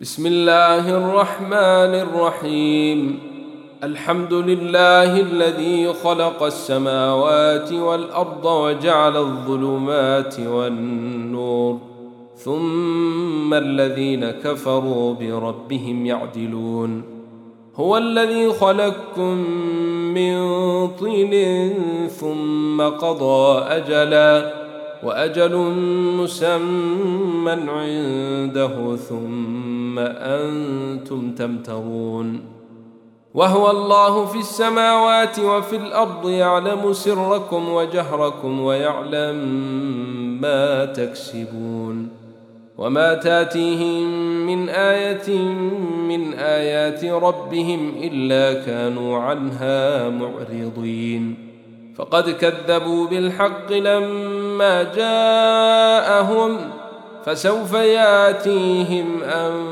بسم الله الرحمن الرحيم. الحمد لله الذي خلق السماوات والأرض وجعل الظلمات والنور، ثم الذين كفروا بربهم يعدلون. هو الذي خلقكم من طين ثم قضى أجلا، وأجل مسمى عنده ثم أنتم تمترون. وهو الله في السماوات وفي الأرض، يعلم سركم وجهركم ويعلم ما تكسبون. وما تاتيهم من آية من آيات ربهم إلا كانوا عنها معرضين. فقد كذبوا بالحق لما جاءهم، فسوف ياتيهم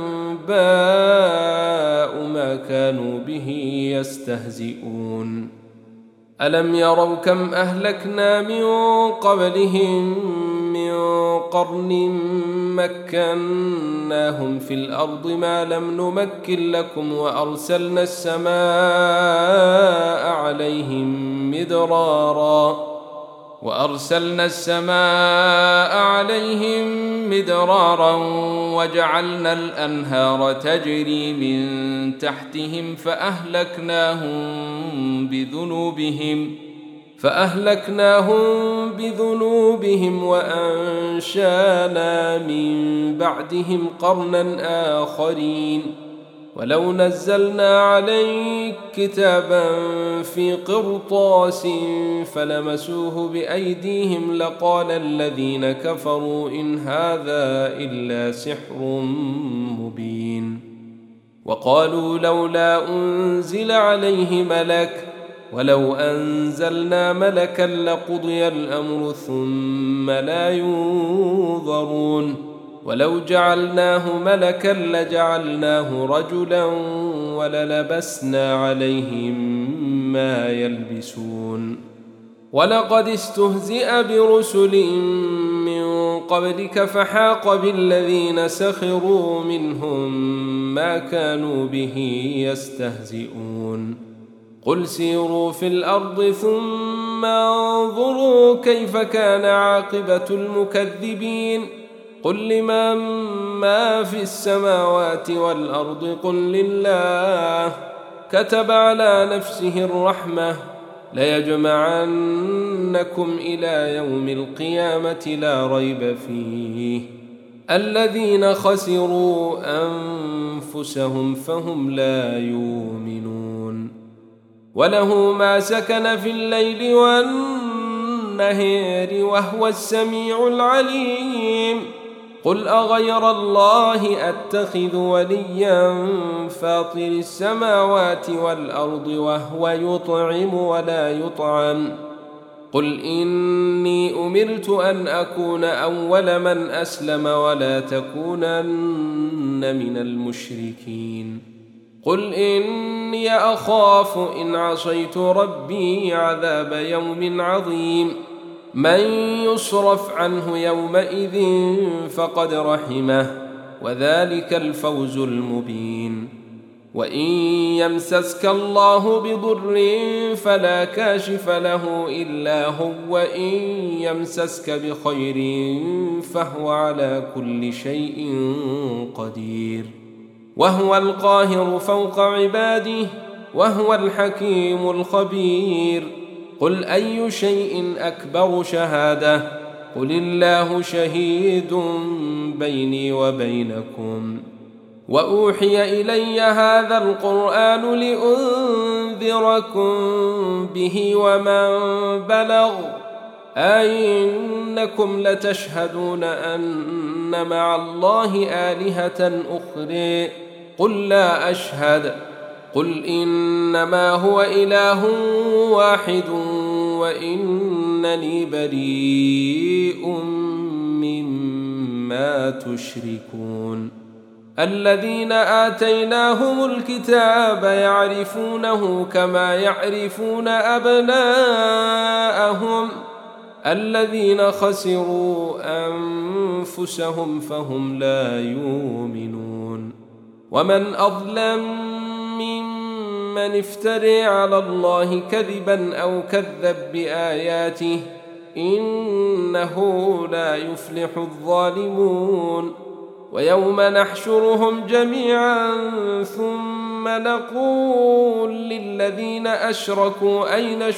أنباء ما كانوا به يستهزئون. ألم يروا كم أهلكنا من قبلهم من قرن مكناهم في الأرض ما لم نمكن لكم، وأرسلنا السماء عليهم مدرارا وجعلنا الأنهار تجري من تحتهم فأهلكناهم بذنوبهم وأنشانا من بعدهم قرنا آخرين. ولو نزلنا عليك كتابا في قرطاس فلمسوه بأيديهم لقال الذين كفروا إن هذا إلا سحر مبين. وقالوا لولا أنزل عليه ملك، ولو أنزلنا ملكا لقضي الأمر ثم لا ينظرون. ولو جعلناه ملكا لجعلناه رجلا وللبسنا عليهم ما يلبسون. ولقد استهزئ برسل من قبلك فحاق بالذين سخروا منهم ما كانوا به يستهزئون. قل سيروا في الأرض ثم انظروا كيف كان عاقبة المكذبين. قل لمن ما في السماوات والأرض قل لله. كتب على نفسه الرحمة ليجمعنكم إلى يوم القيامة لا ريب فيه. الذين خسروا أنفسهم فهم لا يؤمنون. وله ما سكن في الليل والنهار وهو السميع العليم. قل أغير الله أتخذ وليا فاطر السماوات والأرض وهو يطعم ولا يطعم. قل إني أمرت أن أكون أول من أسلم ولا تكونن من المشركين. قل إني أخاف إن عصيت ربي عذاب يوم عظيم. من يصرف عنه يومئذ فقد رحمه وذلك الفوز المبين. وإن يمسسك الله بضر فلا كاشف له إلا هو، وإن يمسسك بخير فهو على كل شيء قدير. وهو القاهر فوق عباده وهو الحكيم الخبير. قل أي شيء أكبر شهادة؟ قل الله شهيد بيني وبينكم. وأوحي إلي هذا القرآن لأنذركم به ومن بلغ. أئنكم لتشهدون أن مع الله آلهة أخرى؟ قل لا أشهد. قل إنما هو إله واحد وإنني بريء مما تشركون. الذين آتيناهم الكتاب يعرفونه كما يعرفون أبناءهم. الذين خسروا أنفسهم فهم لا يؤمنون. ومن أظلم ممن افترى على الله كذبا أو كذب بآياته إنه لا يفلح الظالمون ويوم نحشرهم جميعا ثم نقول للذين أشركوا أين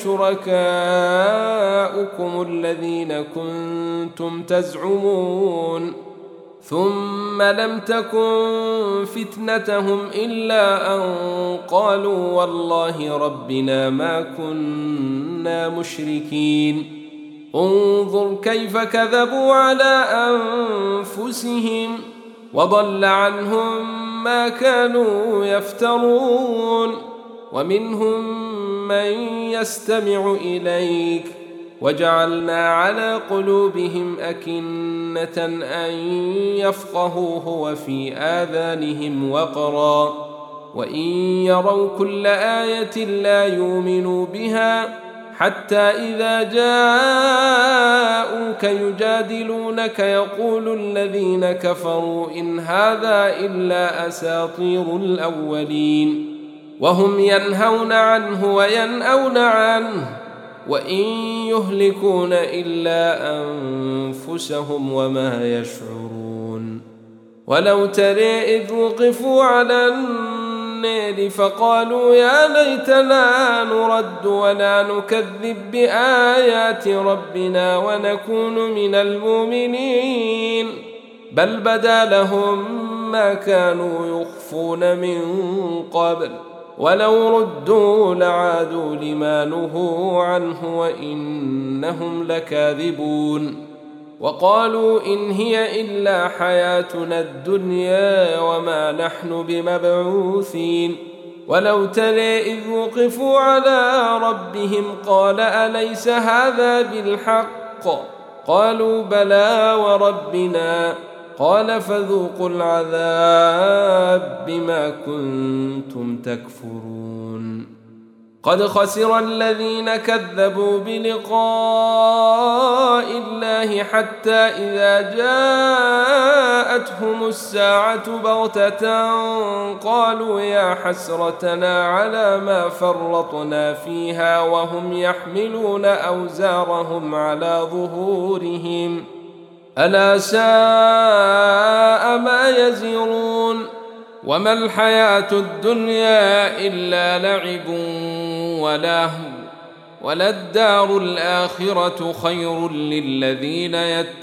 شركاؤكم الذين كنتم تزعمون ثم لم تكن فتنتهم إلا أن قالوا والله ربنا ما كنا مشركين انظر كيف كذبوا على أنفسهم وضل عنهم ما كانوا يفترون ومنهم من يستمع إليك وجعلنا على قلوبهم أكنة أن يفقهوه وفي آذانهم وقرا وإن يروا كل آية لا يؤمنوا بها حتى إذا جاءوك يجادلونك يقول الذين كفروا إن هذا إلا أساطير الأولين وهم ينهون عنه وينأون عنه وإن يهلكون إلا أنفسهم وما يشعرون ولو ترى إذ وقفوا على النار فقالوا يا ليتنا نرد ولا نكذب بآيات ربنا ونكون من المؤمنين بل بدا لهم ما كانوا يخفون من قبل ولو ردوا لعادوا لما نهوا عنه وإنهم لكاذبون وقالوا إن هي إلا حياتنا الدنيا وما نحن بمبعوثين ولو ترى إذ وقفوا على ربهم قال أليس هذا بالحق قالوا بلى وربنا قال فذوقوا العذاب بما كنتم تكفرون قد خسر الذين كذبوا بلقاء الله حتى إذا جاءتهم الساعة بغتة قالوا يا حسرتنا على ما فرطنا فيها وهم يحملون أوزارهم على ظهورهم ألا ساء ما يزرون وما الحياة الدنيا إلا لعب ولهو وللدار الآخرة خير للذين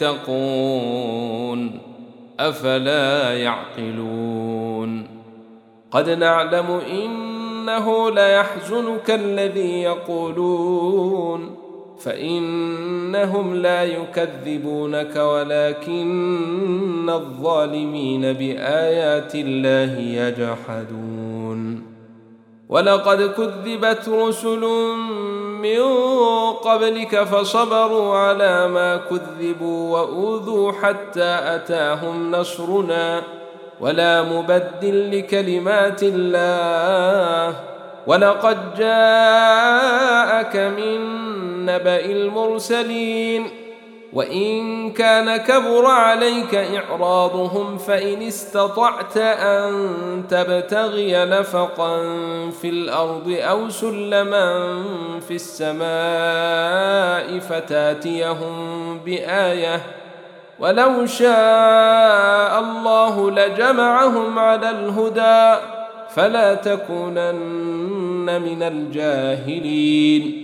يتقون أفلا يعقلون قد نعلم إنه ليحزنك الذي يقولون فإنهم لا يكذبونك ولكن الظالمين بآيات الله يجحدون ولقد كذبت رسل من قبلك فصبروا على ما كذبوا وأوذوا حتى أتاهم نصرنا ولا مبدل لكلمات الله ولقد جاءك من نبأ المرسلين وإن كان كبر عليك إعراضهم فإن استطعت أن تبتغي نفقا في الأرض أو سلما في السماء فتاتيهم بآية ولو شاء الله لجمعهم على الهدى فلا تكونن من الجاهلين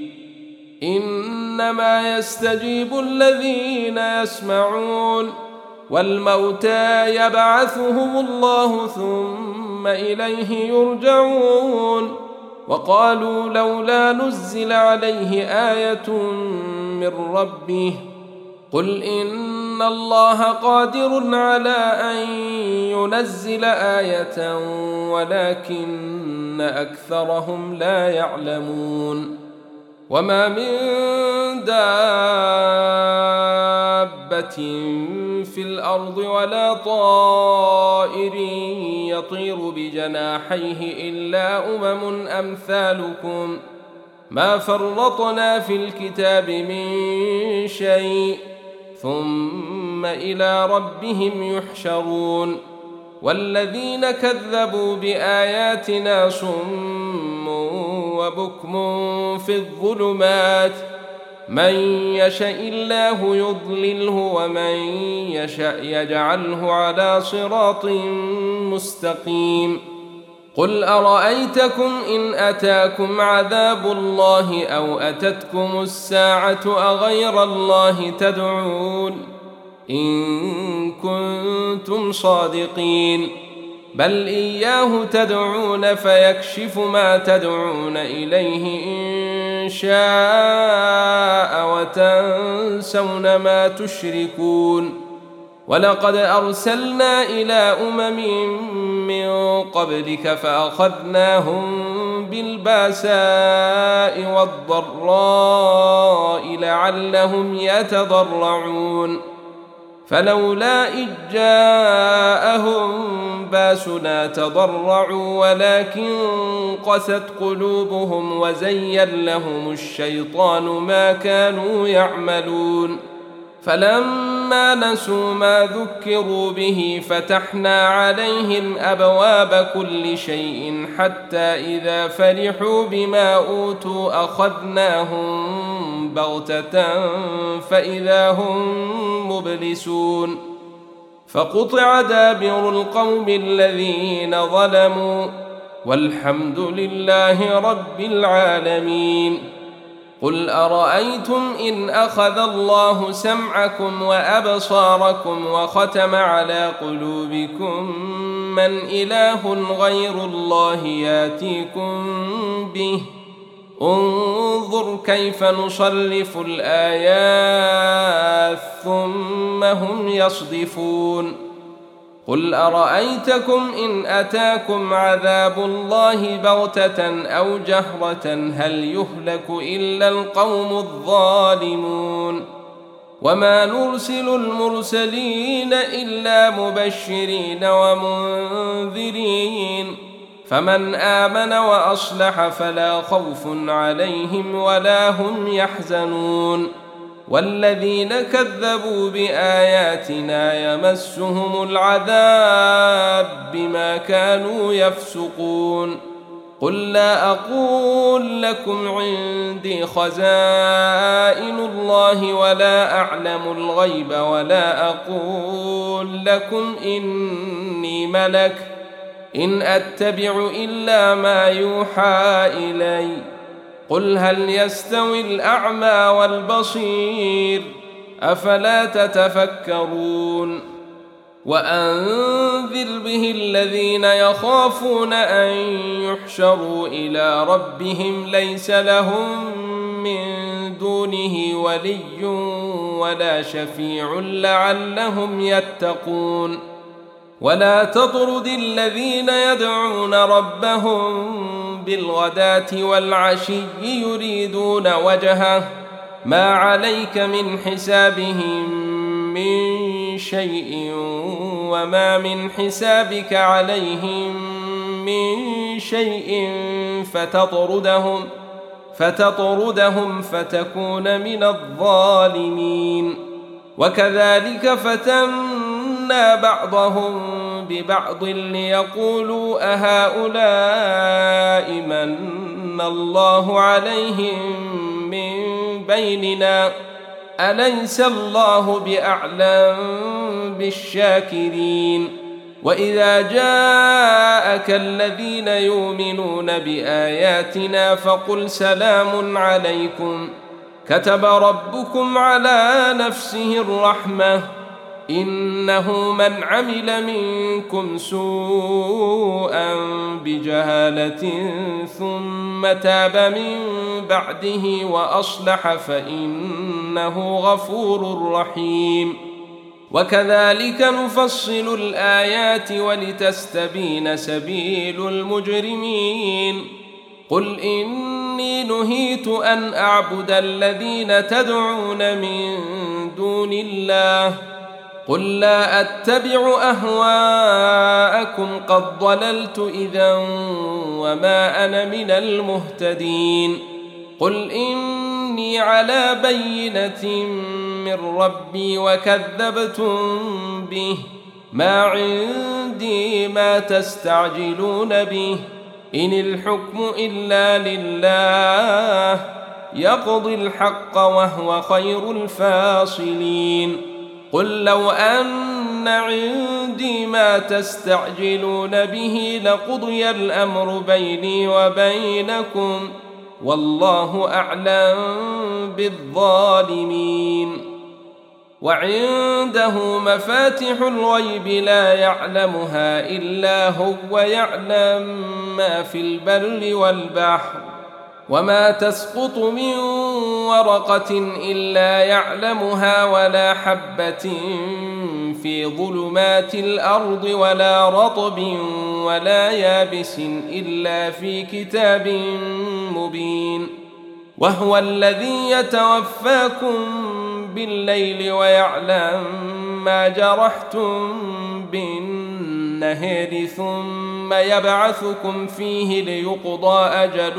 إنما يستجيب الذين يسمعون والموتى يبعثهم الله ثم إليه يرجعون وقالوا لولا نزل عليه آية من ربه قل إن الله قادر على أن ينزل آية ولكن أكثرهم لا يعلمون وما من دابة في الأرض ولا طائر يطير بجناحيه إلا أمم أمثالكم ما فرطنا في الكتاب من شيء ثم إلى ربهم يحشرون والذين كذبوا بآياتنا صم وبكم في الظلمات من يشاء الله يضلله ومن يشاء يجعله على صراط مستقيم قل أرأيتكم إن أتاكم عذاب الله أو أتتكم الساعة أغير الله تدعون إن كنتم صادقين بل إياه تدعون فيكشف ما تدعون إليه إن شاء وتنسون ما تشركون ولقد أرسلنا إلى من قبلك فأخذناهم بالباساء والضراء لعلهم يتضرعون فلولا إذ جاءهم باسنا تضرعوا ولكن قست قلوبهم وزين لهم الشيطان ما كانوا يعملون فلما نسوا ما ذكروا به فتحنا عليهم أبواب كل شيء حتى إذا فرحوا بما أوتوا أخذناهم بغتة فإذا هم مبلسون فقطع دابر القوم الذين ظلموا والحمد لله رب العالمين قل أرأيتم إن أخذ الله سمعكم وأبصاركم وختم على قلوبكم من إله غير الله ياتيكم به انظر كيف نصرف الآيات ثم هم يصدفون قل أرأيتكم إن أتاكم عذاب الله بغتة أو جهرة هل يهلك إلا القوم الظالمون وما نرسل المرسلين إلا مبشرين ومنذرين فمن آمن وأصلح فلا خوف عليهم ولا هم يحزنون والذين كذبوا بآياتنا يمسهم العذاب بما كانوا يفسقون قل لا أقول لكم عندي خزائن الله ولا أعلم الغيب ولا أقول لكم إني ملك إن أتبع إلا ما يوحى إلي قل هل يستوي الأعمى والبصير أفلا تتفكرون وأنذر به الذين يخافون أن يحشروا إلى ربهم ليس لهم من دونه ولي ولا شفيع لعلهم يتقون ولا تطرد الذين يدعون ربهم بالغداة والعشي يريدون وجهه ما عليك من حسابهم من شيء وما من حسابك عليهم من شيء فتطردهم فتكون من الظالمين وكذلك فتنا بعضهم ببعض ليقولوا أهؤلاء من الله عليهم من بيننا أليس الله بأعلم بالشاكرين وإذا جاءك الذين يؤمنون بآياتنا فقل سلام عليكم كتب ربكم على نفسه الرحمة إنه من عمل منكم سوءا بجهالة ثم تاب من بعده وأصلح فإنه غفور رحيم وكذلك نفصل الآيات ولتستبين سبيل المجرمين قل إني نهيت أن أعبد الذين تدعون من دون الله قل لا أتبع أهواءكم قد ضللت إذا وما أنا من المهتدين قل إني على بينة من ربي وكذبتم به ما عندي ما تستعجلون به إن الحكم إلا لله يقضي الحق وهو خير الفاصلين قل لو أن عندي ما تستعجلون به لقضي الأمر بيني وبينكم والله أعلم بالظالمين وعنده مفاتح الغيب لا يعلمها إلا هو ويعلم ما في البر والبحر وما تسقط من ورقة إلا يعلمها ولا حبة في ظلمات الأرض ولا رطب ولا يابس إلا في كتاب مبين وهو الذي يتوفاكم بالليل ويعلم ما جرحتم بالنهار ثم يبعثكم فيه ليقضى أجل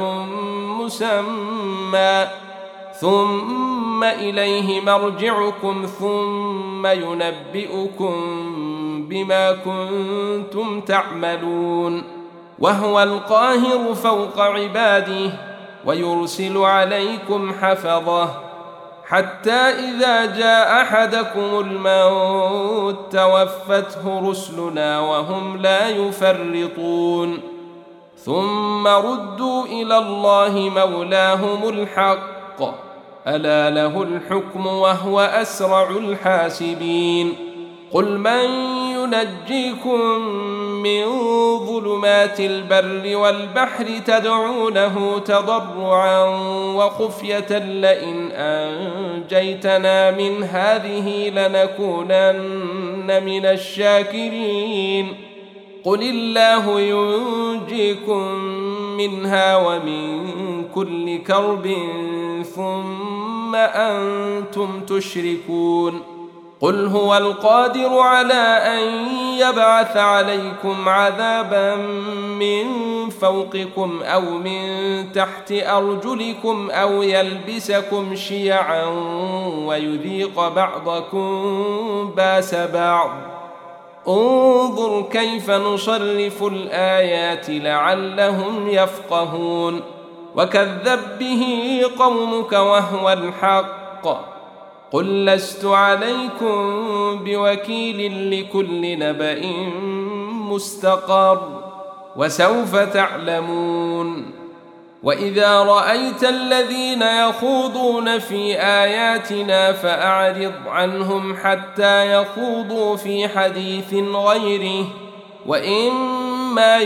مسمى ثم إليه مرجعكم ثم ينبئكم بما كنتم تعملون وهو القاهر فوق عباده ويرسل عليكم حفظه حتى إذا جاء أحدكم الموت توفته رسلنا وهم لا يفرطون ثم ردوا إلى الله مولاهم الحق ألا له الحكم وهو أسرع الحاسبين قل من ينجيكم من ظلمات البر والبحر تدعونه تضرعا وخفية لئن أنجيتنا من هذه لنكونن من الشاكرين قل الله ينجيكم منها ومن كل كرب ثم أنتم تشركون قل هو القادر على أن يبعث عليكم عذابا من فوقكم أو من تحت أرجلكم أو يلبسكم شيعا ويذيق بعضكم باس بعض انظر كيف نصرف الآيات لعلهم يفقهون وكذب به قومك وهو الحق قل لست عليكم بوكيل لكل نبأ مستقر وسوف تعلمون وإذا رأيت الذين يخوضون في آياتنا فأعرض عنهم حتى يخوضوا في حديث غيره وإما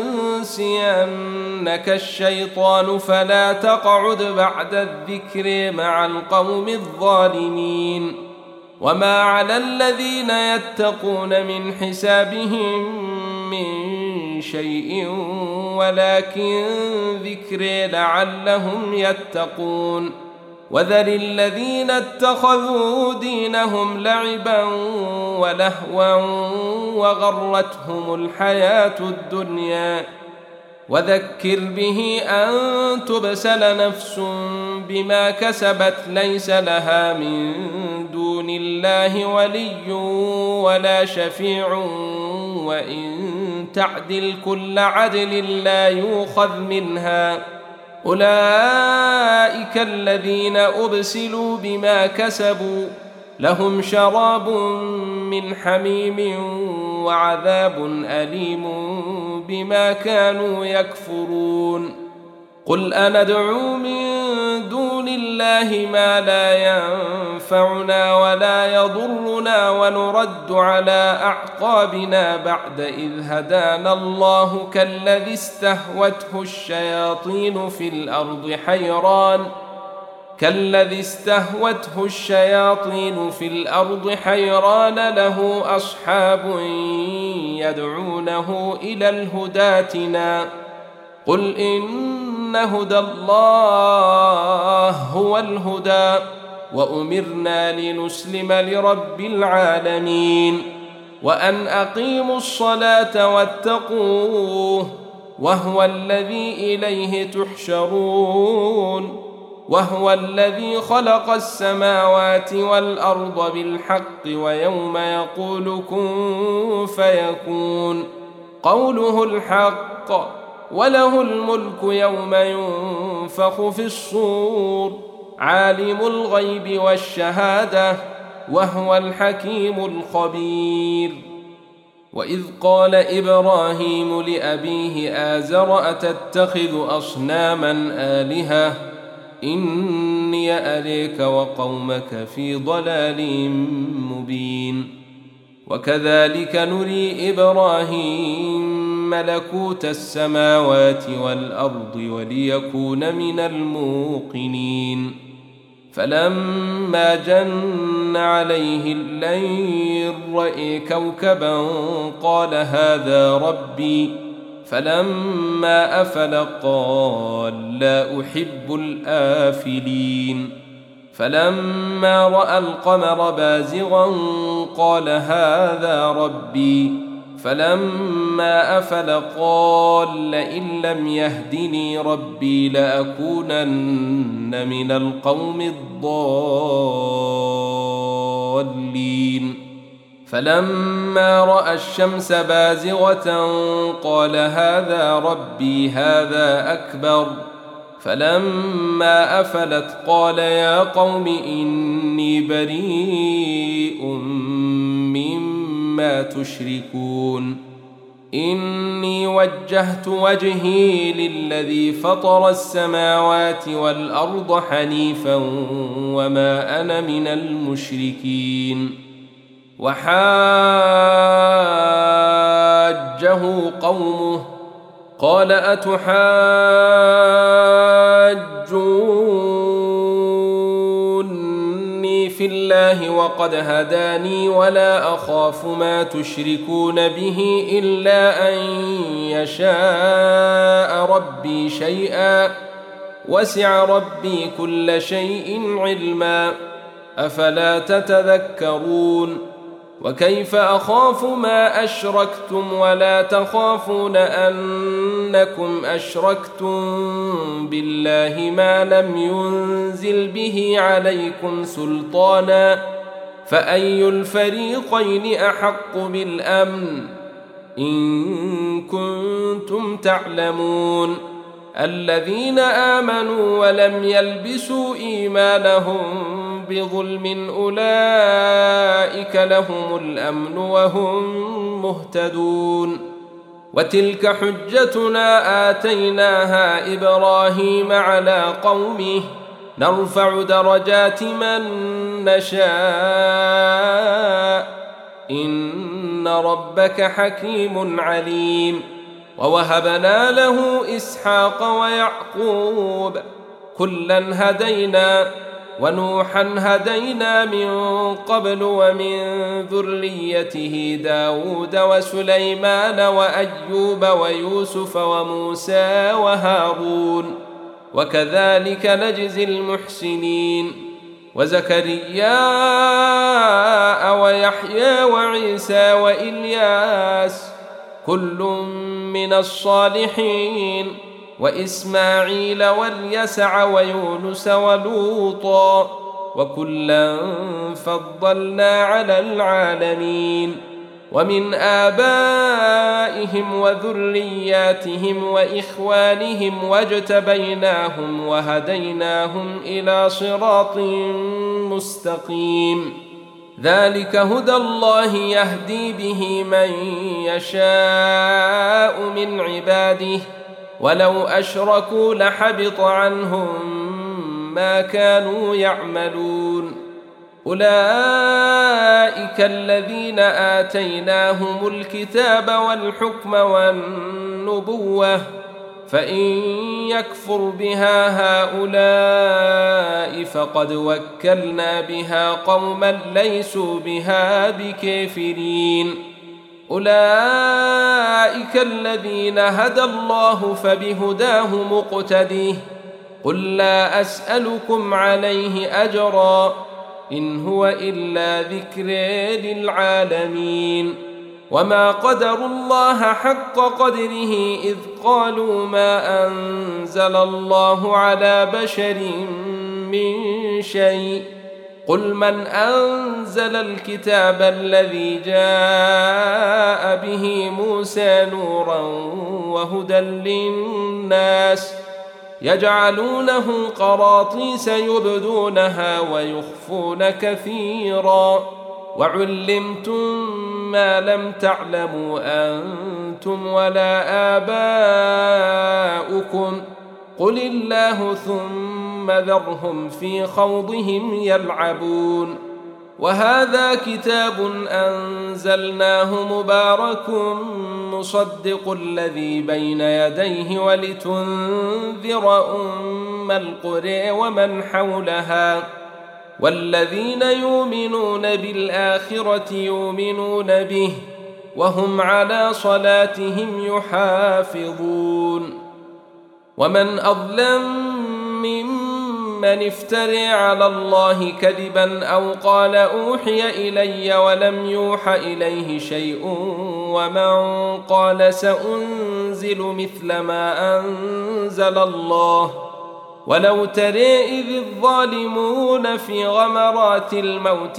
ينسينك الشيطان فلا تقعد بعد الذكر مع القوم الظالمين وما على الذين يتقون من حسابهم من شيء ولكن ذكر لعلهم يتقون وذر الذين اتخذوا دينهم لعبا ولهوا وغرتهم الحياة الدنيا وذكر به أن تبسل نفس بما كسبت ليس لها من دون الله ولي ولا شفيع وإن تعدل كل عدل لا يؤخذ منها أولئك الذين أبسلوا بما كسبوا لهم شراب من حميم وعذاب أليم بما كانوا يكفرون قل أندعو من دون الله ما لا ينفعنا ولا يضرنا ونرد على أعقابنا بعد إذ هدانا الله كالذي استهوته الشياطين في الأرض حيران له أصحاب يدعونه إلى الهدى ائتنا قل إن هدى الله هو الهدى وأمرنا لنسلم لرب العالمين وأن أقيموا الصلاة واتقوه وهو الذي إليه تحشرون وهو الذي خلق السماوات والأرض بالحق ويوم يقول كن فيكون قوله الحق وله الملك يوم ينفخ في الصور عالم الغيب والشهادة وهو الحكيم الخبير. وإذ قال إبراهيم لأبيه آزر أتتخذ أصناما آلهة إني أريك وقومك في ضلال مبين. وكذلك نري إبراهيم ملكوت السماوات والأرض وليكون من الموقنين. فلما جن عليه الليل رأى كوكبا قال هذا ربي فلما أفل قال لا أحب الآفلين. فلما رأى القمر بازغا قال هذا ربي فلما أفل قال لئن لم يهدني ربي لأكونن من القوم الضالين. فلما رأى الشمس بازغة قال هذا ربي هذا أكبر فلما أفلت قال يا قوم إني بريء مما تشركون إني وجهت وجهي للذي فطر السماوات والأرض حنيفا وما أنا من المشركين. وحاجه قومه قال أتحاجوني في الله وقد هداني ولا أخاف ما تشركون به إلا أن يشاء ربي شيئا وسع ربي كل شيء علما أفلا تتذكرون. وكيف أخاف ما أشركتم ولا تخافون أنكم أشركتم بالله ما لم ينزل به عليكم سلطانا فأي الفريقين أحق بالأمن إن كنتم تعلمون. الذين آمنوا ولم يلبسوا إيمانهم بظلم أولئك لهم الأمن وهم مهتدون. وتلك حجتنا آتيناها إبراهيم على قومه نرفع درجات من نشاء إن ربك حكيم عليم. ووهبنا له إسحاق ويعقوب كلا هدينا ونوحا هدينا من قبل ومن ذريته داود وسليمان وأيوب ويوسف وموسى وهارون وكذلك نجزي المحسنين. وزكريا ويحيى وعيسى وإلياس كل من الصالحين وإسماعيل واليسع ويونس ولوطا وكلا فضلنا على العالمين. ومن آبائهم وذرياتهم وإخوانهم واجتبيناهم وهديناهم إلى صراط مستقيم. ذلك هدى الله يهدي به من يشاء من عباده ولو أشركوا لحبط عنهم ما كانوا يعملون. أولئك الذين آتيناهم الكتاب والحكم والنبوة فإن يكفر بها هؤلاء فقد وكلنا بها قوما ليسوا بها بكافرين. أولئك الذين هدى الله فبهداه مقتديه قل لا أسألكم عليه أجرا إن هو إلا ذكر للعالمين. وما قدروا الله حق قدره إذ قالوا ما أنزل الله على بشر من شيء قل من أنزل الكتاب الذي جاء به موسى نورا وهدى للناس يجعلونه قراطيس يبدونها ويخفون كثيرا وعلمتم ما لم تعلموا أنتم ولا آباؤكم قل الله ثم ذرهم في خوضهم يلعبون وهذا كتاب أنزلناه مبارك مصدق الذي بين يديه ولتنذر أم القرى ومن حولها والذين يؤمنون بالآخرة يؤمنون به وهم على صلاتهم يحافظون ومن أظلم ممن افترى على الله كذبا أو قال أوحي إلي ولم يوح إليه شيء ومن قال سأنزل مثل ما أنزل الله ولو ترى إذ الظالمون في غمرات الموت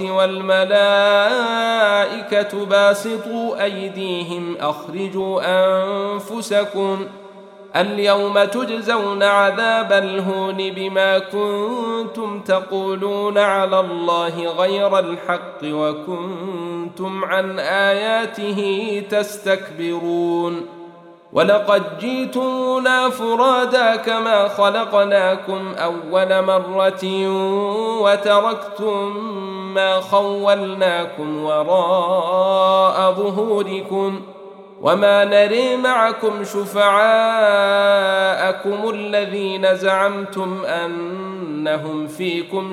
والملائكة باسطوا أيديهم أخرجوا أنفسكم اليوم تجزون عذاب الهون بما كنتم تقولون على الله غير الحق وكنتم عن آياته تستكبرون ولقد جئتمونا فرادا كما خلقناكم أول مرة وتركتم ما خولناكم وراء ظهوركم وما نري معكم شفعاءكم الذين زعمتم أنهم فيكم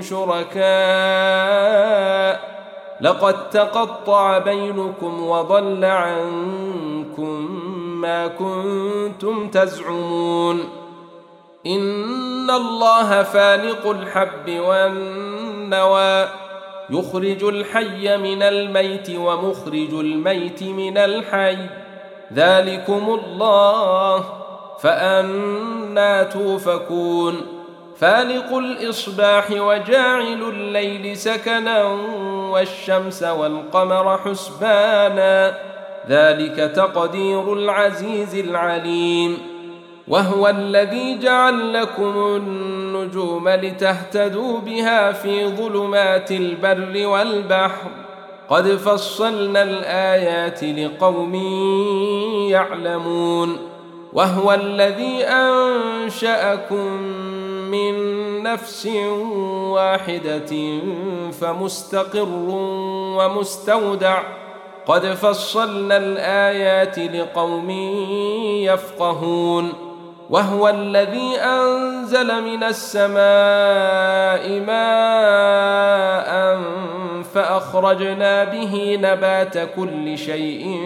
شركاء لقد تقطع بينكم وضل عنكم ما كنتم تزعمون إن الله فالق الحب والنوى يخرج الحي من الميت ومخرج الميت من الحي ذلكم الله فأنى توفكون فالق الإصباح وجاعل الليل سكنا والشمس والقمر حسبانا ذلك تقدير العزيز العليم وهو الذي جعل لكم النجوم لتهتدوا بها في ظلمات البر والبحر قد فصلنا الآيات لقوم يعلمون وهو الذي أنشأكم من نفس واحدة فمستقر ومستودع قد فصلنا الآيات لقوم يفقهون وهو الذي أنزل من السماء ماء فأخرجنا به نبات كل شيء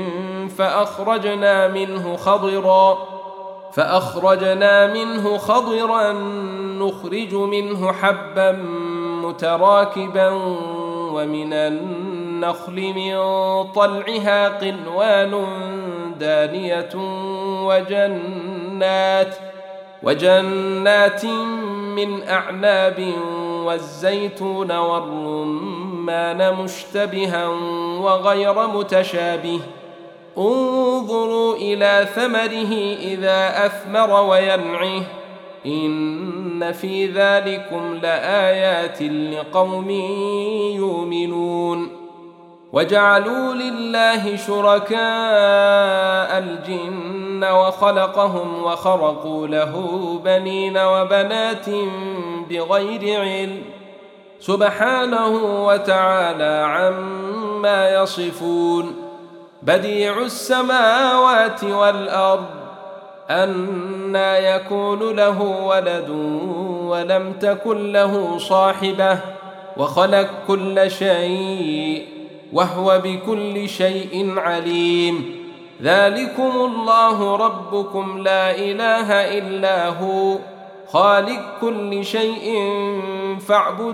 فأخرجنا منه خضرا نخرج منه حبا متراكبا ومن النخل من طلعها قنوان دانية وجنات من أعناب والزيتون والرمان مشتبها وغير متشابه انظروا إلى ثمره إذا أثمر وينعه إن في ذلكم لآيات لقوم يؤمنون وجعلوا لله شركاء الجن وخلقهم وخرقوا له بنين وبنات بغير علم سبحانه وتعالى عما يصفون بديع السماوات والأرض أنى يكون له ولد ولم تكن له صاحبة وخلق كل شيء وهو بكل شيء عليم ذلكم الله ربكم لا إله إلا هو خالق كل شيء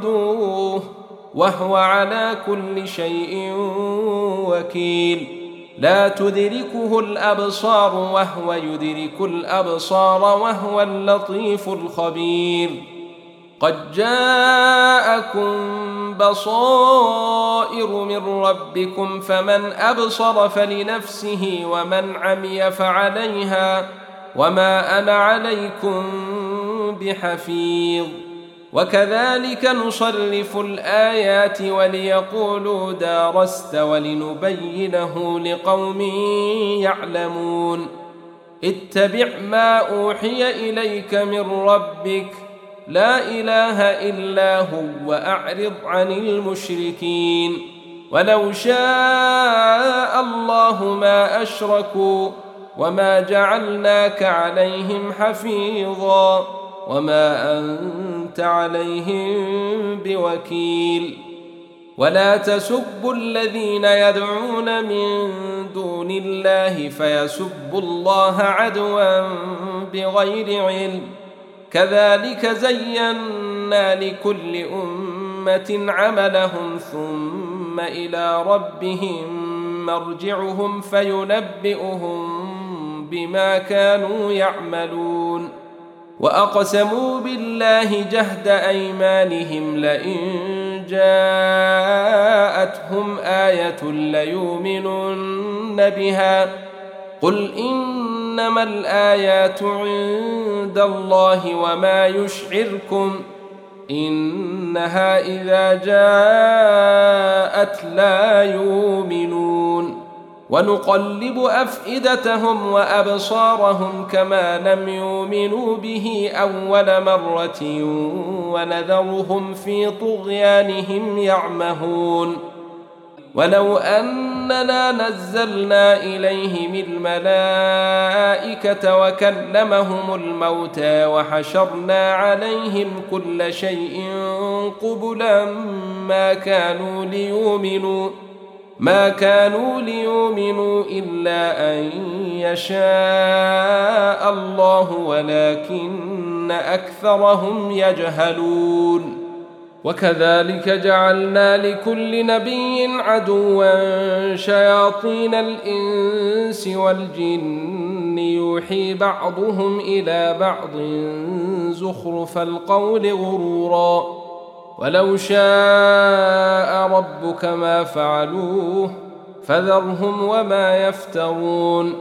فاعبدوه وهو على كل شيء وكيل لا تدركه الأبصار وهو يدرك الأبصار وهو اللطيف الخبير قد جاءكم بصائر من ربكم فمن أبصر فلنفسه ومن عمي فعليها وما أنا عليكم بحفيظ وكذلك نصرف الآيات وليقولوا درست ولنبينه لقوم يعلمون اتبع ما أوحي إليك من ربك لا إله إلا هو وأعرض عن المشركين ولو شاء الله ما أشركوا وما جعلناك عليهم حفيظا وما أنت عليهم بوكيل ولا تسبوا الذين يدعون من دون الله فيسبوا الله عدوا بغير علم كذلك زينا لكل أمة عملهم ثم إلى ربهم مرجعهم فينبئهم بما كانوا يعملون وأقسموا بالله جهد أيمانهم لئن جاءتهم آية ليؤمنن بها قل إنما الآيات عند الله وما يشعركم إنها إذا جاءت لا يؤمنون ونقلب أفئدتهم وأبصارهم كما لم يؤمنوا به أول مرة ونذرهم في طغيانهم يعمهون ولو أننا نزلنا إليهم الملائكة وكلمهم الموتى وحشرنا عليهم كل شيء قبلا ما كانوا ليؤمنوا إلا أن يشاء الله ولكن أكثرهم يجهلون وكذلك جعلنا لكل نبي عدوا شياطين الإنس والجن يوحي بعضهم إلى بعض زخرف القول غرورا ولو شاء ربك ما فعلوه فذرهم وما يفترون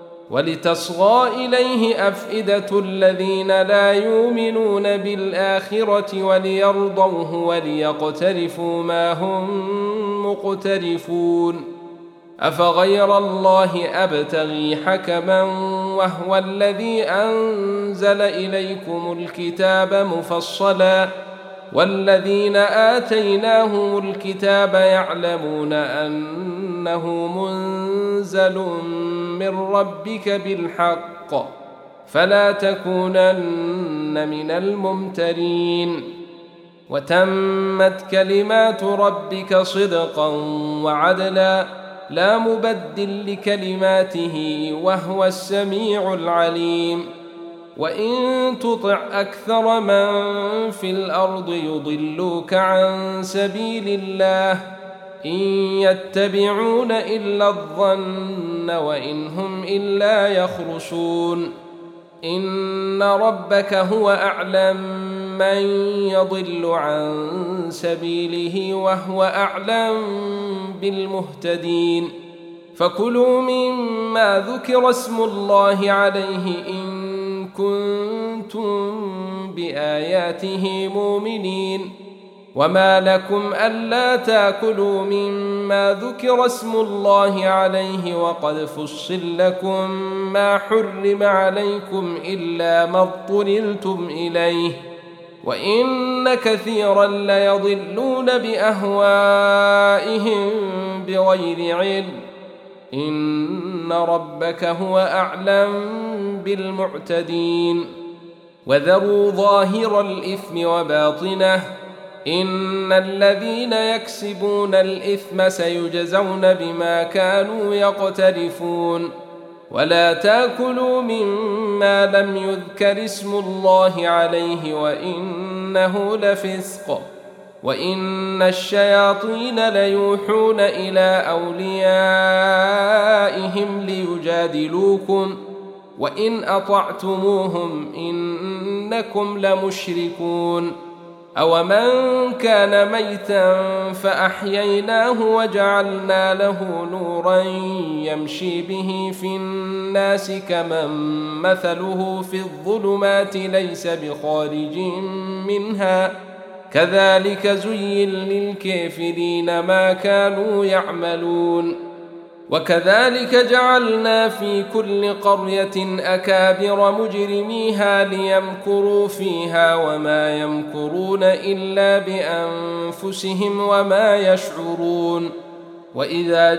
ولتصغى إليه أفئدة الذين لا يؤمنون بالآخرة وليرضوه وليقترفوا ما هم مقترفون أفغير الله أبتغي حكما وهو الذي أنزل إليكم الكتاب مفصلا والذين آتيناهم الكتاب يعلمون أنه منزل من ربك بالحق فلا تكونن من الممترين وتمت كلمات ربك صدقا وعدلا لا مبدل لكلماته وهو السميع العليم وإن تطع أكثر من في الأرض يضلوك عن سبيل الله إن يتبعون إلا الظن وإن هم إلا يخرصون إن ربك هو أعلم من يضل عن سبيله وهو أعلم بالمهتدين فكلوا مما ذكر اسم الله عليه إن كنتم بآياته مؤمنين وما لكم ألا تأكلوا مما ذكر اسم الله عليه وقد فصل لكم ما حرم عليكم إلا ما اضطررتم إليه وإن كثيرا ليضلون بأهوائهم بغير علم إن ربك هو أعلم بالمعتدين وذروا ظاهر الإثم وباطنه إن الذين يكسبون الإثم سيجزون بما كانوا يقترفون ولا تأكلوا مما لم يذكر اسم الله عليه وإنه لفسق وإن الشياطين ليوحون إلى أوليائهم ليجادلوكم وإن أطعتموهم إنكم لمشركون أومن كان ميتا فأحييناه وجعلنا له نورا يمشي به في الناس كمن مثله في الظلمات ليس بخارج منها كذلك زين للكافرين ما كانوا يعملون وكذلك جعلنا في كل قرية أكابر مجرميها ليمكروا فيها وما يمكرون إلا بأنفسهم وما يشعرون وإذا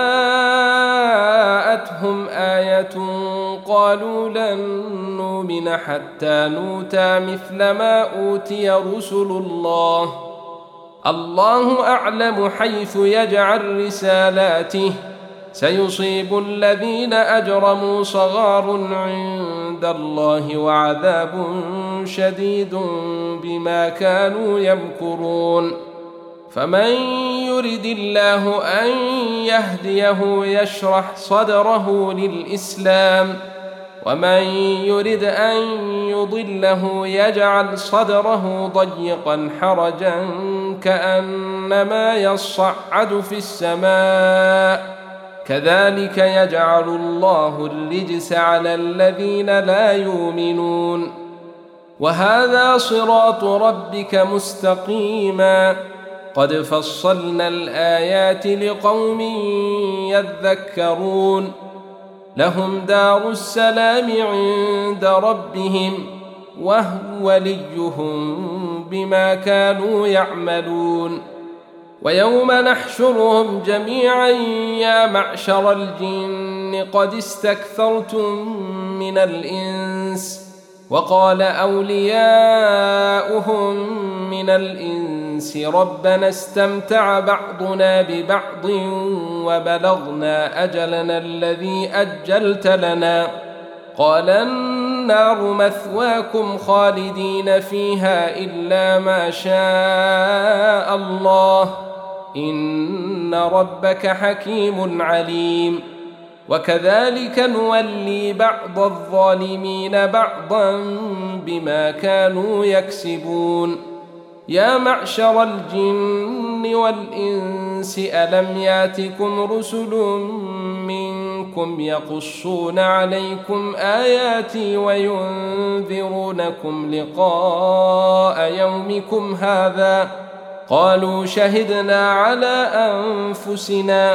جاءتهم آية قالوا لن نؤمن حتى نؤتى مثل ما أوتي رسل الله الله أعلم حيث يجعل رسالاته سيصيب الذين أجرموا صغار عند الله وعذاب شديد بما كانوا يمكرون فمن يرد الله أن يهديه يشرح صدره للإسلام ومن يرد أن يضله يجعل صدره ضيقا حرجا كأنما يصعد في السماء كذلك يجعل الله الرجس على الذين لا يؤمنون وهذا صراط ربك مستقيما قد فصلنا الآيات لقوم يذكرون لهم دار السلام عند ربهم وهو وليهم بما كانوا يعملون ويوم نحشرهم جميعا يا معشر الجن قد استكثرتم من الإنس وقال أولياؤهم من الإنس ربنا استمتع بعضنا ببعض وبلغنا أجلنا الذي أجلت لنا قال النار مثواكم خالدين فيها إلا ما شاء الله إن ربك حكيم عليم وكذلك نولي بعض الظالمين بعضا بما كانوا يكسبون يا معشر الجن والإنس ألم ياتكم رسل منكم يقصون عليكم آياتي وينذرونكم لقاء يومكم هذا قالوا شهدنا على أنفسنا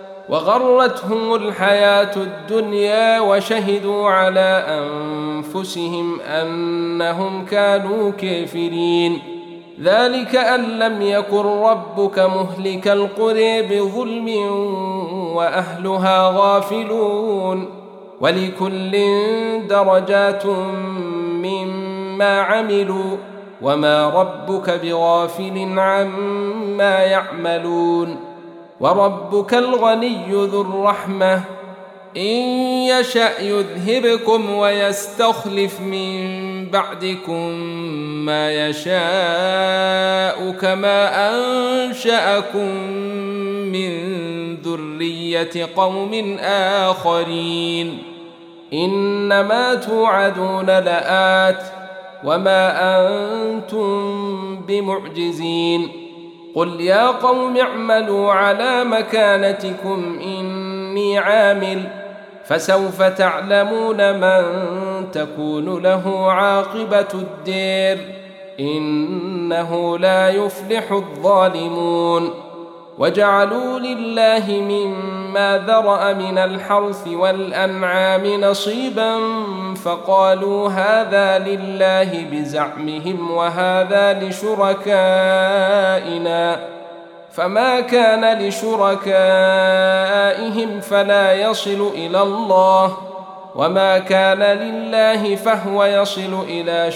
وغرتهم الحياة الدنيا وشهدوا على أنفسهم أنهم كانوا كافرين ذلك أن لم يكن ربك مهلك القرى بظلم وأهلها غافلون ولكل درجات مما عملوا وما ربك بغافل عما يعملون وربك الغني ذو الرحمة إن يشأ يذهبكم ويستخلف من بعدكم ما يشاء كما أنشأكم من ذرية قوم آخرين إنما توعدون لآت وما أنتم بمعجزين قل يا قوم اعملوا على مكانتكم إني عامل فسوف تعلمون من تكون له عاقبة الدير إنه لا يفلح الظالمون وجعلوا لله مما ذرأ من الحرث والأنعام نصيبا فقالوا هذا لله بزعمهم وهذا لشركائنا فما كان لشركائهم فلا يصل إلى الله وما كان لله فهو يصل إلى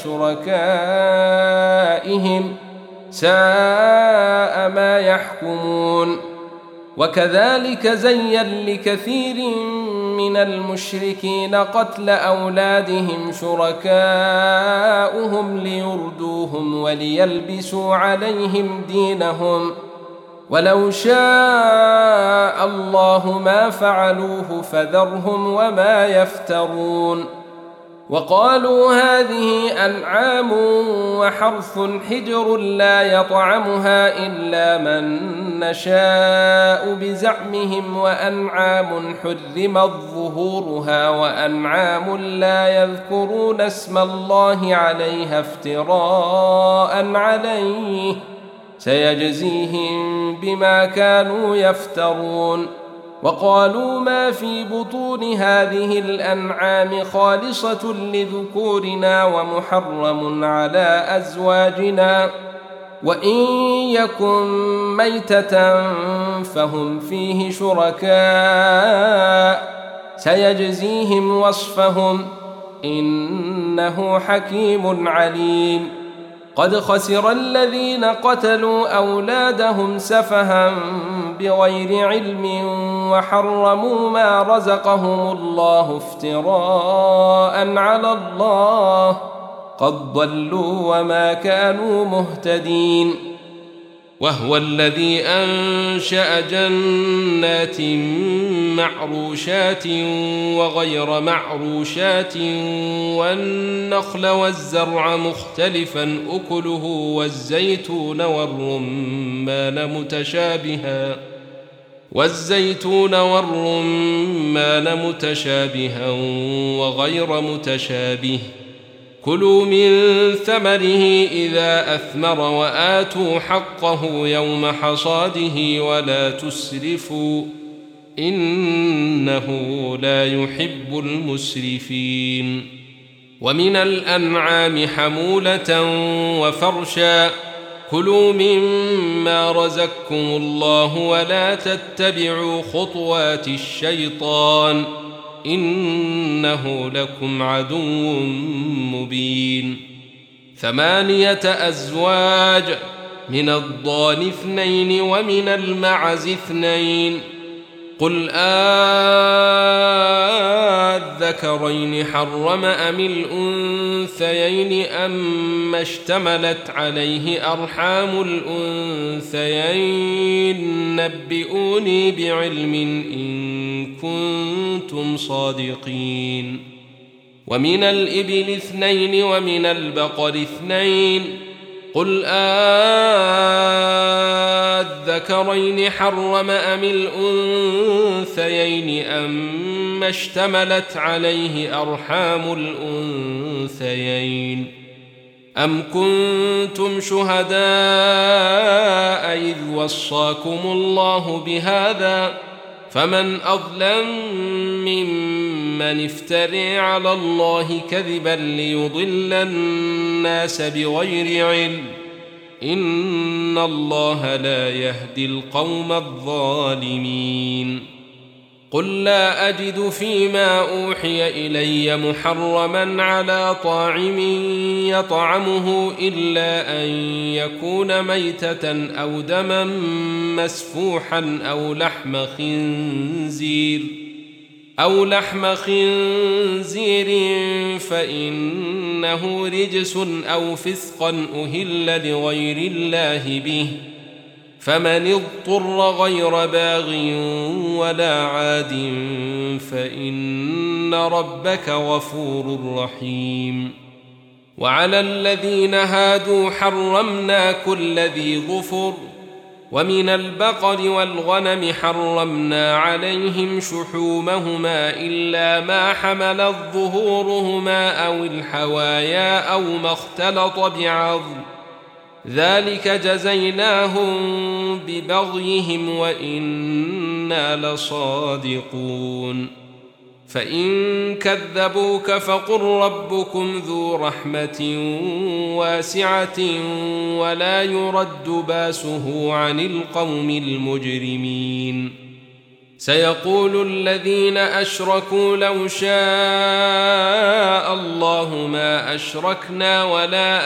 شركائهم ساء ما يحكمون وكذلك زين لكثير من المشركين قتل أولادهم شركاؤهم ليردوهم وليلبسوا عليهم دينهم ولو شاء الله ما فعلوه فذرهم وما يفترون وقالوا هذه أنعام وحرث حجر لا يطعمها إلا من نشاء بزعمهم وأنعام حرمت ظهورها وأنعام لا يذكرون اسم الله عليها افتراء عليه سيجزيهم بما كانوا يفترون وقالوا ما في بطون هذه الأنعام خالصة لذكورنا ومحرم على أزواجنا وإن يكن ميتة فهم فيه شركاء سيجزيهم وصفهم إنه حكيم عليم قد خسر الذين قتلوا أولادهم سفها بغير علم وحرموا ما رزقهم الله افتراء على الله قد ضلوا وما كانوا مهتدين وهو الذي أنشأ جنات معروشات وغير معروشات والنخل والزرع مختلفا أكله والزيتون والرمان متشابها وغير متشابه كلوا من ثمره إذا أثمر وآتوا حقه يوم حصاده ولا تسرفوا إنه لا يحب المسرفين ومن الأنعام حمولة وفرشا كلوا مما رزقكم الله ولا تتبعوا خطوات الشيطان إنه لكم عدو مبين 8 أزواج من الضأن 2 ومن المعز 2 قل الذكرين حرم أم الأنثيين أم اشتملت عليه أرحام الأنثيين نبئوني بعلم إن كنتم صادقين ومن الإبل 2 ومن البقر 2 قل الذكرين حرم أم الأنثيين أم اشتملت عليه أرحام الأنثيين أم كنتم شهداء إذ وصاكم الله بهذا فمن أظلم ممن افترى على الله كذبا ليضل الناس بغير علم إن الله لا يهدي القوم الظالمين قل لا أجد فيما أوحي إلي محرما على طاعم يطعمه إلا أن يكون ميتة أو دما مسفوحا أو لحم خنزير فإنه رجس أو فسقا أهل لغير الله به فمن اضطر غير باغ ولا عاد فإن ربك غفور رحيم وعلى الذين هادوا حرمنا كل ذي ظفر ومن البقر والغنم حرمنا عليهم شحومهما إلا ما حملت ظهورهما أو الحوايا أو ما اختلط بعظم ذلك جزيناهم ببغيهم وإنا لصادقون فإن كذبوك فقل ربكم ذو رحمة واسعة ولا يرد باسه عن القوم المجرمين سيقول الذين أشركوا لو شاء الله ما أشركنا ولا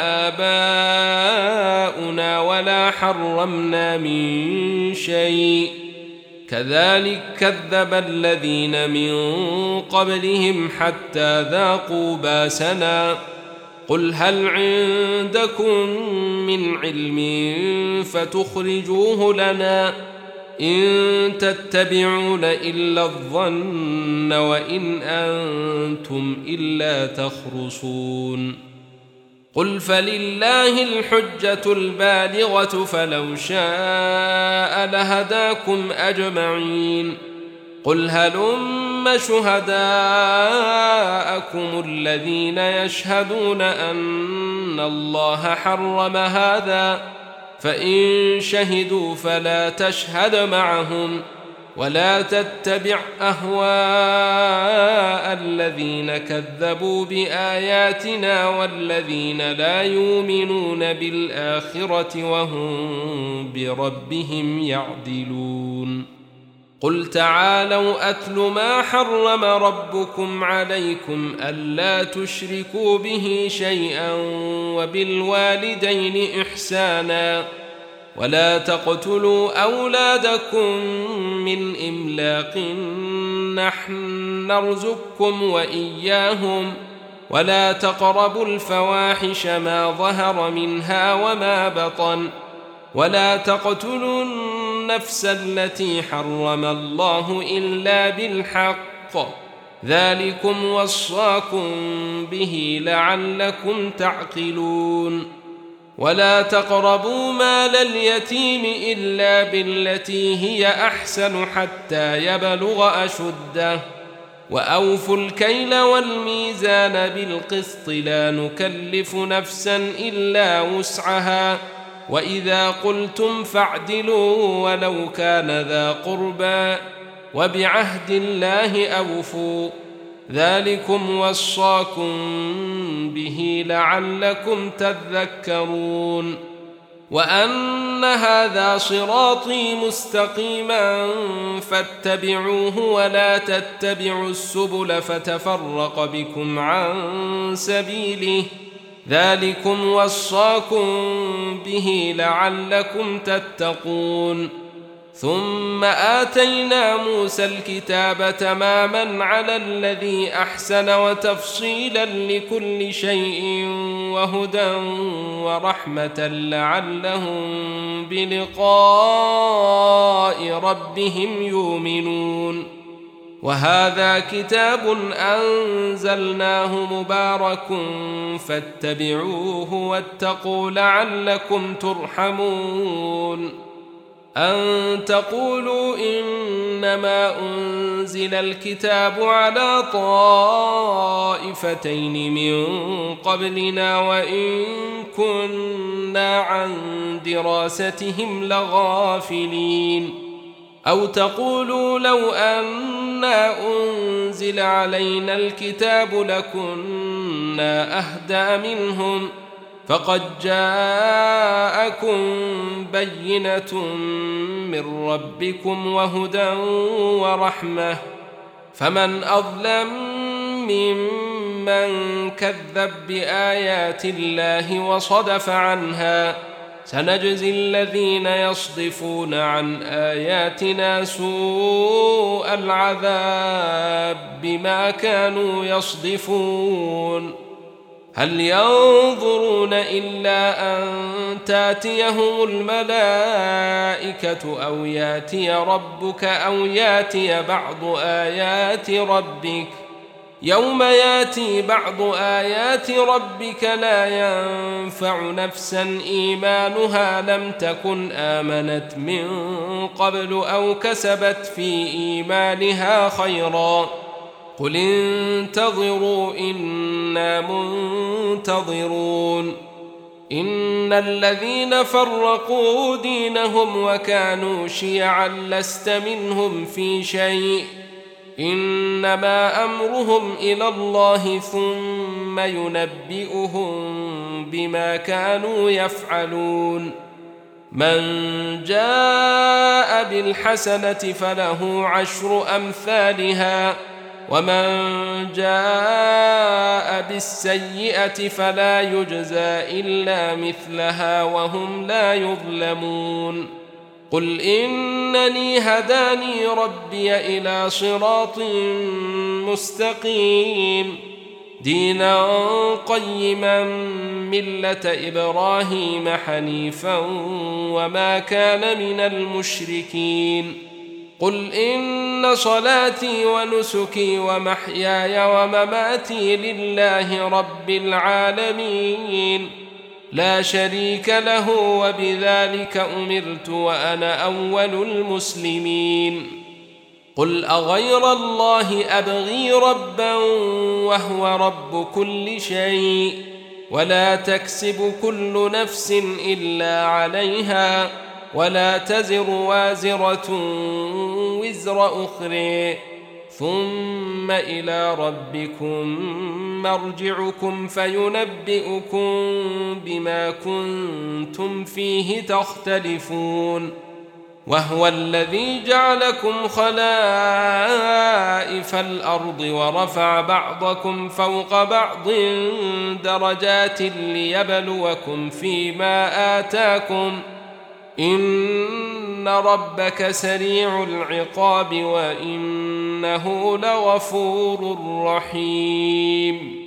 آباؤنا ولا حرمنا من شيء كذلك كذب الذين من قبلهم حتى ذاقوا باسنا قل هل عندكم من علم فتخرجوه لنا إن تتبعون إلا الظن وإن أنتم إلا تخرصون قل فلله الحجة البالغة فلو شاء لهداكم أجمعين قل هلم شهداءكم الذين يشهدون أن الله حرم هذا فإن شهدوا فلا تشهد معهم ولا تتبع أهواء الذين كذبوا بآياتنا والذين لا يؤمنون بالآخرة وهم بربهم يعدلون قل تعالوا أتل ما حرم ربكم عليكم ألا تشركوا به شيئا وبالوالدين إحسانا ولا تقتلوا أولادكم من إملاق نحن نرزقكم وإياهم ولا تقربوا الفواحش ما ظهر منها وما بطن ولا تقتلوا النفس التي حرم الله إلا بالحق ذلكم وصاكم به لعلكم تعقلون ولا تقربوا مال اليتيم إلا بالتي هي أحسن حتى يبلغ أشده وأوفوا الكيل والميزان بالقسط لا نكلف نفسا إلا وسعها وإذا قلتم فاعدلوا ولو كان ذا قربى وبعهد الله أوفوا ذلكم وصاكم به لعلكم تذكرون وأن هذا صراطي مستقيما فاتبعوه ولا تتبعوا السبل فتفرق بكم عن سبيله ذلكم وصاكم به لعلكم تتقون ثم آتينا موسى الكتاب تماما على الذي أحسن وتفصيلا لكل شيء وهدى ورحمة لعلهم بلقاء ربهم يؤمنون وهذا كتاب أنزلناه مبارك فاتبعوه واتقوا لعلكم ترحمون أن تقولوا إنما أنزل الكتاب على طائفتين من قبلنا وإن كنا عن دراستهم لغافلين أو تقولوا لو أنا أنزل علينا الكتاب لكنا أهدى منهم فقد جاءكم بينة من ربكم وهدى ورحمة فمن أظلم ممن كذب بآيات الله وصدف عنها سنجزي الذين يصدفون عن آياتنا سوء العذاب بما كانوا يصدفون هل ينظرون إلا أن تاتيهم الملائكة أو ياتي ربك أو ياتي بعض آيات ربك يوم ياتي بعض آيات ربك لا ينفع نفسا إيمانها لم تكن آمنت من قبل أو كسبت في إيمانها خيرا قل انتظروا إنا منتظرون إن الذين فرقوا دينهم وكانوا شيعا لست منهم في شيء إنما أمرهم إلى الله ثم ينبئهم بما كانوا يفعلون من جاء بالحسنة فله عشر أمثالها ومن جاء بالسيئة فلا يجزى إلا مثلها وهم لا يظلمون قل إنني هداني ربي إلى صراط مستقيم دينا قيما ملة إبراهيم حنيفا وما كان من المشركين قل إن صلاتي ونسكي ومحياي ومماتي لله رب العالمين لا شريك له وبذلك أمرت وأنا أول المسلمين قل أغير الله أبغي ربا وهو رب كل شيء ولا تكسب كل نفس إلا عليها ولا تزر وازرة وزر أخرى ثم إلى ربكم مرجعكم فينبئكم بما كنتم فيه تختلفون وهو الذي جعلكم خلائف الأرض ورفع بعضكم فوق بعض درجات ليبلوكم فيما آتاكم إن ربك سريع العقاب وإنه لغفور رحيم